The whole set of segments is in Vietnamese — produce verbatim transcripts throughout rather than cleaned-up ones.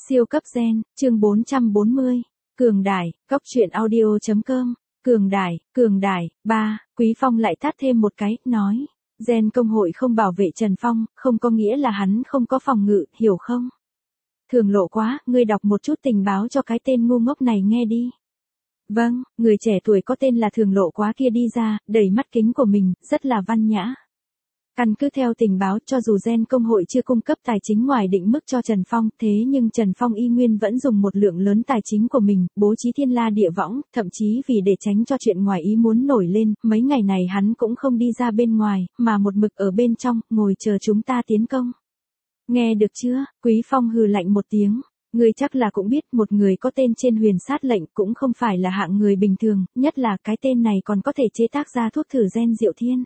Siêu cấp gen, chương bốn trăm bốn mươi. Cường Đài, Cóc truyện audio.com. Cường Đài, Cường Đài, ba, Quý Phong lại tát thêm một cái, nói. Gen công hội không bảo vệ Trần Phong, không có nghĩa là hắn không có phòng ngự, hiểu không? Thường lộ quá, ngươi đọc một chút tình báo cho cái tên ngu ngốc này nghe đi. Vâng, người trẻ tuổi có tên là Thường lộ quá kia đi ra, đẩy mắt kính của mình, rất là văn nhã. Căn cứ theo tình báo, cho dù gen công hội chưa cung cấp tài chính ngoài định mức cho Trần Phong, thế nhưng Trần Phong y nguyên vẫn dùng một lượng lớn tài chính của mình, bố trí thiên la địa võng, thậm chí vì để tránh cho chuyện ngoài ý muốn nổi lên, mấy ngày này hắn cũng không đi ra bên ngoài, mà một mực ở bên trong, ngồi chờ chúng ta tiến công. Nghe được chưa? Quý Phong hừ lạnh một tiếng. Ngươi chắc là cũng biết một người có tên trên huyền sát lệnh cũng không phải là hạng người bình thường, nhất là cái tên này còn có thể chế tác ra thuốc thử gen diệu thiên.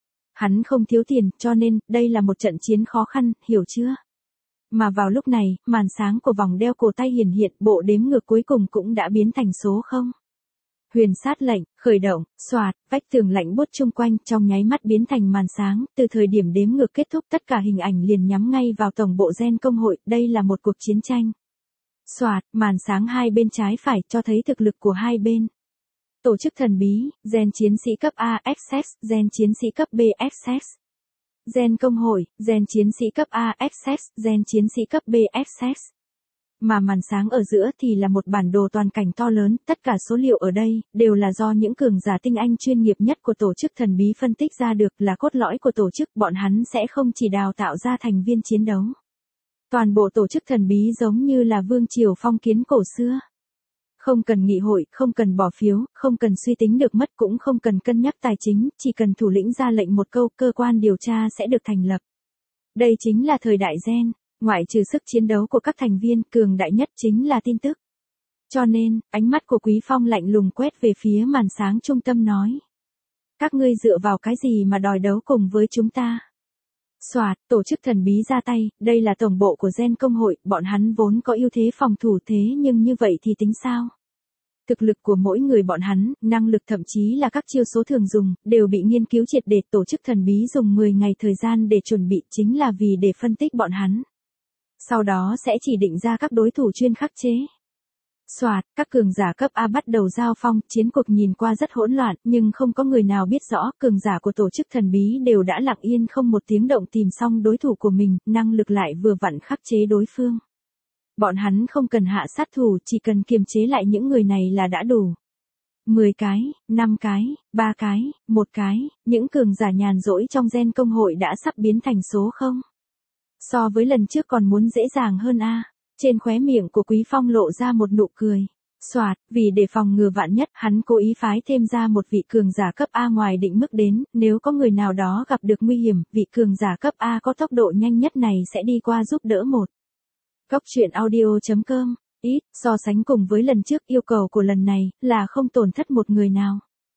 Hắn không thiếu tiền, cho nên, đây là một trận chiến khó khăn, hiểu chưa? Mà vào lúc này, màn sáng của vòng đeo cổ tay hiển hiện, bộ đếm ngược cuối cùng cũng đã biến thành số không. Huyền sát lệnh, khởi động, xoạt, vách tường lạnh buốt chung quanh, trong nháy mắt biến thành màn sáng, từ thời điểm đếm ngược kết thúc tất cả hình ảnh liền nhắm ngay vào tổng bộ gen công hội, đây là một cuộc chiến tranh. Xoạt, màn sáng hai bên trái phải cho thấy thực lực của hai bên. Tổ chức thần bí, gen chiến sĩ cấp A Access, gen chiến sĩ cấp B Access. Gen công hội, gen chiến sĩ cấp A Access, gen chiến sĩ cấp B Access. Mà màn sáng ở giữa thì là một bản đồ toàn cảnh to lớn, tất cả số liệu ở đây, đều là do những cường giả tinh anh chuyên nghiệp nhất của tổ chức thần bí phân tích ra được, là cốt lõi của tổ chức, bọn hắn sẽ không chỉ đào tạo ra thành viên chiến đấu. Toàn bộ tổ chức thần bí giống như là vương triều phong kiến cổ xưa. Không cần nghị hội, không cần bỏ phiếu, không cần suy tính được mất, cũng không cần cân nhắc tài chính, chỉ cần thủ lĩnh ra lệnh một câu, cơ quan điều tra sẽ được thành lập. Đây chính là thời đại gen, ngoại trừ sức chiến đấu của các thành viên, cường đại nhất chính là tin tức. Cho nên, ánh mắt của Quý Phong lạnh lùng quét về phía màn sáng trung tâm nói. Các ngươi dựa vào cái gì mà đòi đấu cùng với chúng ta? Soạt, tổ chức thần bí ra tay, đây là tổng bộ của gen công hội, bọn hắn vốn có ưu thế phòng thủ thế nhưng như vậy thì tính sao? Thực lực của mỗi người bọn hắn, năng lực thậm chí là các chiêu số thường dùng, đều bị nghiên cứu triệt để, tổ chức thần bí dùng mười ngày thời gian để chuẩn bị chính là vì để phân tích bọn hắn. Sau đó sẽ chỉ định ra các đối thủ chuyên khắc chế. Soạt, các cường giả cấp A bắt đầu giao phong, chiến cuộc nhìn qua rất hỗn loạn, nhưng không có người nào biết rõ, cường giả của tổ chức thần bí đều đã lặng yên không một tiếng động tìm xong đối thủ của mình, năng lực lại vừa vặn khắc chế đối phương. Bọn hắn không cần hạ sát thủ, chỉ cần kiềm chế lại những người này là đã đủ. mười cái, năm cái, ba cái, một cái, những cường giả nhàn rỗi trong gen công hội đã sắp biến thành số không. So với lần trước còn muốn dễ dàng hơn a. À. Trên khóe miệng của Quý Phong lộ ra một nụ cười. Soạt, vì để phòng ngừa vạn nhất, hắn cố ý phái thêm ra một vị cường giả cấp A ngoài định mức đến, nếu có người nào đó gặp được nguy hiểm, vị cường giả cấp A có tốc độ nhanh nhất này sẽ đi qua giúp đỡ một. Cóc truyện audio.com, ít, so sánh cùng với lần trước, yêu cầu của lần này, là không tổn thất một người nào.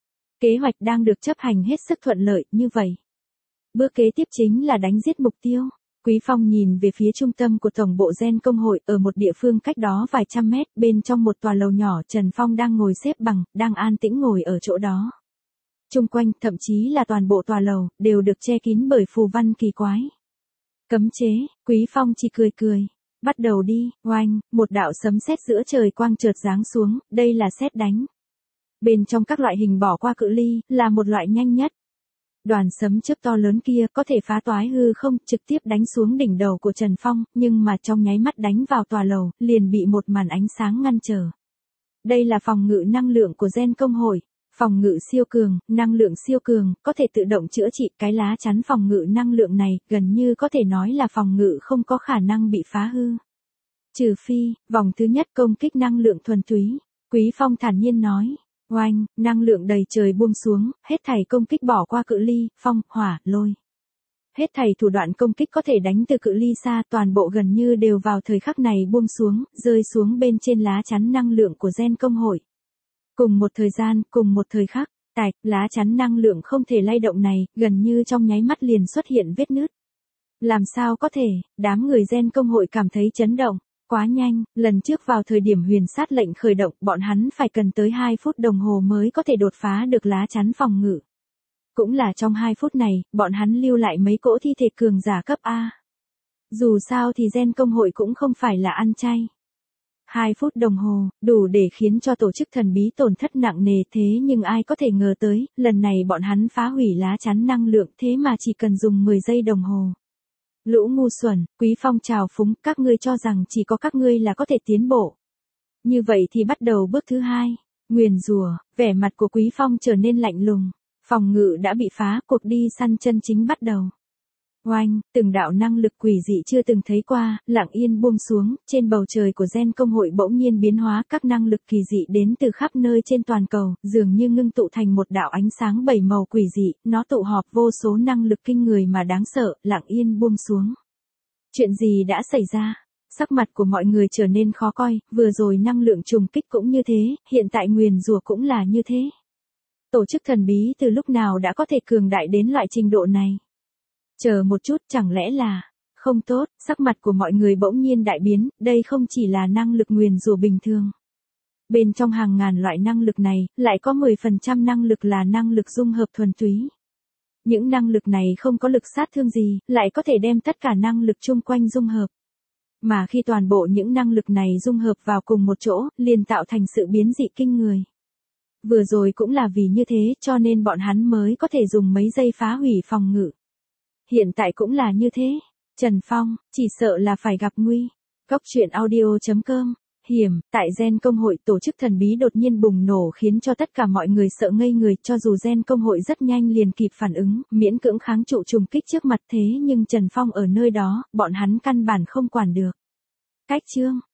Kế hoạch đang được chấp hành hết sức thuận lợi, như vậy. Bước kế tiếp chính là đánh giết mục tiêu. Quý Phong nhìn về phía trung tâm của tổng bộ gen công hội, ở một địa phương cách đó vài trăm mét, bên trong một tòa lầu nhỏ, Trần Phong đang ngồi xếp bằng, đang an tĩnh ngồi ở chỗ đó. Trung quanh, thậm chí là toàn bộ tòa lầu, đều được che kín bởi phù văn kỳ quái. Cấm chế, Quý Phong chỉ cười cười. Bắt đầu đi, oanh, một đạo sấm sét giữa trời quang chợt giáng xuống, đây là sét đánh. Bên trong các loại hình bỏ qua cự ly, là một loại nhanh nhất. Đoàn sấm chớp to lớn kia có thể phá toái hư không, trực tiếp đánh xuống đỉnh đầu của Trần Phong, nhưng mà trong nháy mắt đánh vào tòa lầu, liền bị một màn ánh sáng ngăn trở. Đây là phòng ngự năng lượng của gen công hội, phòng ngự siêu cường, năng lượng siêu cường, có thể tự động chữa trị, cái lá chắn phòng ngự năng lượng này, gần như có thể nói là phòng ngự không có khả năng bị phá hư. Trừ phi, vòng thứ nhất công kích năng lượng thuần túy, Quý Phong thản nhiên nói. Oanh, năng lượng đầy trời buông xuống, hết thảy công kích bỏ qua cự ly, phong, hỏa, lôi. Hết thảy thủ đoạn công kích có thể đánh từ cự ly xa, toàn bộ gần như đều vào thời khắc này buông xuống, rơi xuống bên trên lá chắn năng lượng của gen công hội. Cùng một thời gian, cùng một thời khắc, tạch, lá chắn năng lượng không thể lay động này, gần như trong nháy mắt liền xuất hiện vết nứt. Làm sao có thể, đám người gen công hội cảm thấy chấn động. Quá nhanh, lần trước vào thời điểm huyền sát lệnh khởi động, bọn hắn phải cần tới hai phút đồng hồ mới có thể đột phá được lá chắn phòng ngự. Cũng là trong hai phút này, bọn hắn lưu lại mấy cỗ thi thể cường giả cấp A. Dù sao thì gen công hội cũng không phải là ăn chay. Hai phút đồng hồ, đủ để khiến cho tổ chức thần bí tổn thất nặng nề, thế nhưng ai có thể ngờ tới, lần này bọn hắn phá hủy lá chắn năng lượng thế mà chỉ cần dùng mười giây đồng hồ. Lũ ngu xuẩn, Quý Phong trào phúng, các ngươi cho rằng chỉ có các ngươi là có thể tiến bộ. Như vậy thì bắt đầu bước thứ hai, nguyền rủa. Vẻ mặt của Quý Phong trở nên lạnh lùng. Phòng ngự đã bị phá, cuộc đi săn chân chính bắt đầu. Oanh, từng đạo năng lực quỷ dị chưa từng thấy qua, lặng yên buông xuống, trên bầu trời của Gen công hội bỗng nhiên biến hóa, các năng lực kỳ dị đến từ khắp nơi trên toàn cầu, dường như ngưng tụ thành một đạo ánh sáng bảy màu quỷ dị, nó tụ họp vô số năng lực kinh người mà đáng sợ, lặng yên buông xuống. Chuyện gì đã xảy ra? Sắc mặt của mọi người trở nên khó coi, vừa rồi năng lượng trùng kích cũng như thế, hiện tại nguyền rủa cũng là như thế. Tổ chức thần bí từ lúc nào đã có thể cường đại đến loại trình độ này? Chờ một chút, chẳng lẽ là... Không tốt, sắc mặt của mọi người bỗng nhiên đại biến, đây không chỉ là năng lực nguyền rủa bình thường. Bên trong hàng ngàn loại năng lực này, lại có mười phần trăm năng lực là năng lực dung hợp thuần túy. Những năng lực này không có lực sát thương gì, lại có thể đem tất cả năng lực chung quanh dung hợp. Mà khi toàn bộ những năng lực này dung hợp vào cùng một chỗ, liền tạo thành sự biến dị kinh người. Vừa rồi cũng là vì như thế cho nên bọn hắn mới có thể dùng mấy giây phá hủy phòng ngự. Hiện tại cũng là như thế. Trần Phong, chỉ sợ là phải gặp nguy. Góc truyện audio chấm com. Hiểm, tại Gen công hội tổ chức thần bí đột nhiên bùng nổ khiến cho tất cả mọi người sợ ngây người, cho dù Gen công hội rất nhanh liền kịp phản ứng, miễn cưỡng kháng trụ trùng kích trước mặt thế nhưng Trần Phong ở nơi đó, bọn hắn căn bản không quản được. Cách chương.